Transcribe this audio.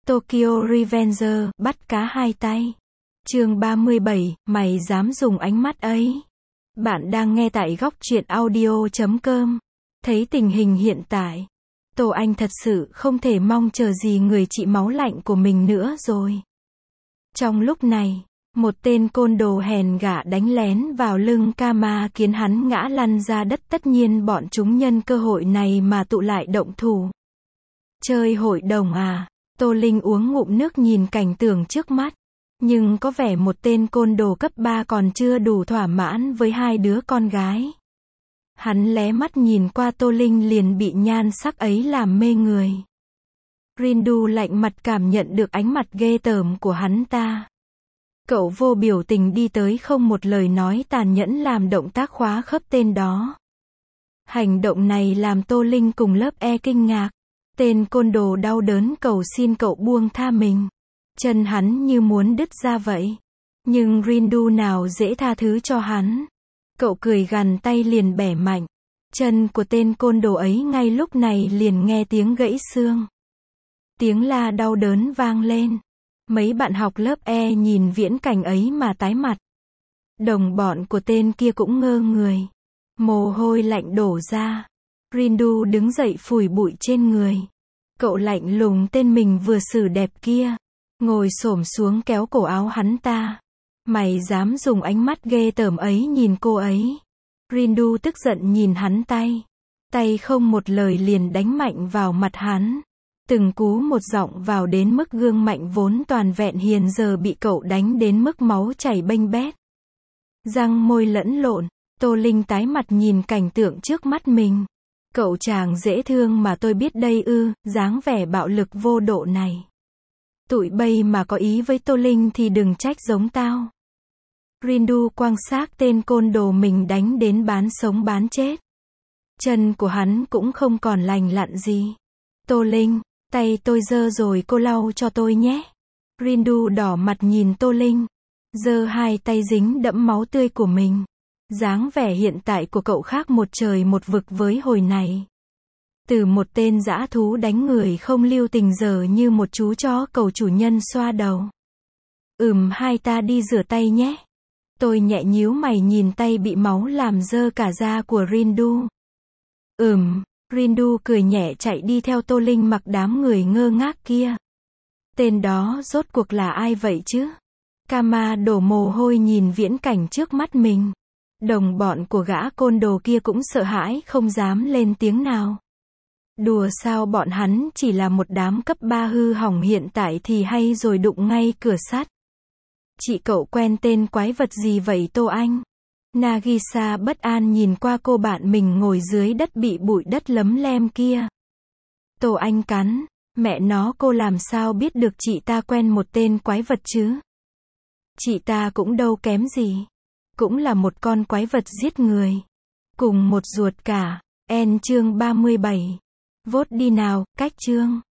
Tokyo Revenger, bắt cá hai tay. Chương 37, mày dám dùng ánh mắt ấy. Bạn đang nghe tại góc truyện audio.com. Thấy tình hình hiện tại, Tô Anh thật sự không thể mong chờ gì người chị máu lạnh của mình nữa rồi. Trong lúc này, một tên côn đồ hèn gả đánh lén vào lưng Kama khiến hắn ngã lăn ra đất, tất nhiên bọn chúng nhân cơ hội này mà tụ lại động thủ. Chơi hội đồng à? Tô Linh uống ngụm nước nhìn cảnh tượng trước mắt. Nhưng có vẻ một tên côn đồ cấp 3 còn chưa đủ thỏa mãn với hai đứa con gái. Hắn lé mắt nhìn qua Tô Linh liền bị nhan sắc ấy làm mê người. Rindu lạnh mặt cảm nhận được ánh mặt ghê tởm của hắn ta. Cậu vô biểu tình đi tới, không một lời nói, tàn nhẫn làm động tác khóa khớp tên đó. Hành động này làm Tô Linh cùng lớp E kinh ngạc. Tên côn đồ đau đớn cầu xin cậu buông tha mình. Chân hắn như muốn đứt ra vậy. Nhưng Rindu nào dễ tha thứ cho hắn. Cậu cười gằn tay liền bẻ mạnh. Chân của tên côn đồ ấy ngay lúc này liền nghe tiếng gãy xương. Tiếng la đau đớn vang lên. Mấy bạn học lớp E nhìn viễn cảnh ấy mà tái mặt. Đồng bọn của tên kia cũng ngơ người. Mồ hôi lạnh đổ ra. Rindu đứng dậy phủi bụi trên người. Cậu lạnh lùng tên mình vừa xử đẹp kia. Ngồi xổm xuống kéo cổ áo hắn ta. Mày dám dùng ánh mắt ghê tởm ấy nhìn cô ấy. Rindu tức giận nhìn hắn tay không một lời liền đánh mạnh vào mặt hắn. Từng cú một giọng vào đến mức gương mạnh vốn toàn vẹn hiền giờ bị cậu đánh đến mức máu chảy bênh bét. Răng môi lẫn lộn, Tô Linh tái mặt nhìn cảnh tượng trước mắt mình. Cậu chàng dễ thương mà tôi biết đây ư, dáng vẻ bạo lực vô độ này. Tụi bay mà có ý với Tô Linh thì đừng trách giống tao. Rindu quăng xác tên côn đồ mình đánh đến bán sống bán chết. Chân của hắn cũng không còn lành lặn gì. Tô Linh, tay tôi dơ rồi, cô lau cho tôi nhé. Rindu đỏ mặt nhìn Tô Linh, giơ hai tay dính đẫm máu tươi của mình. Dáng vẻ hiện tại của cậu khác một trời một vực với hồi này. Từ một tên dã thú đánh người không lưu tình giờ như một chú chó cầu chủ nhân xoa đầu. Hai ta đi rửa tay nhé. Tôi nhẹ nhíu mày nhìn tay bị máu làm dơ cả da của Rindu. Rindu cười nhẹ chạy đi theo Tô Linh mặc đám người ngơ ngác kia. Tên đó rốt cuộc là ai vậy chứ? Kama đổ mồ hôi nhìn viễn cảnh trước mắt mình. Đồng bọn của gã côn đồ kia cũng sợ hãi không dám lên tiếng nào. Đùa sao, bọn hắn chỉ là một đám cấp 3 hư hỏng hiện tại thì hay rồi, đụng ngay cửa sắt. Chị cậu quen tên quái vật gì vậy Tô Anh? Nagisa bất an nhìn qua cô bạn mình ngồi dưới đất bị bụi đất lấm lem kia. Tô Anh cắn, mẹ nó, cô làm sao biết được chị ta quen một tên quái vật chứ? Chị ta cũng đâu kém gì. Cũng là một con quái vật giết người. Cùng một ruột cả. Chương 37. Vote đi nào, cách chương.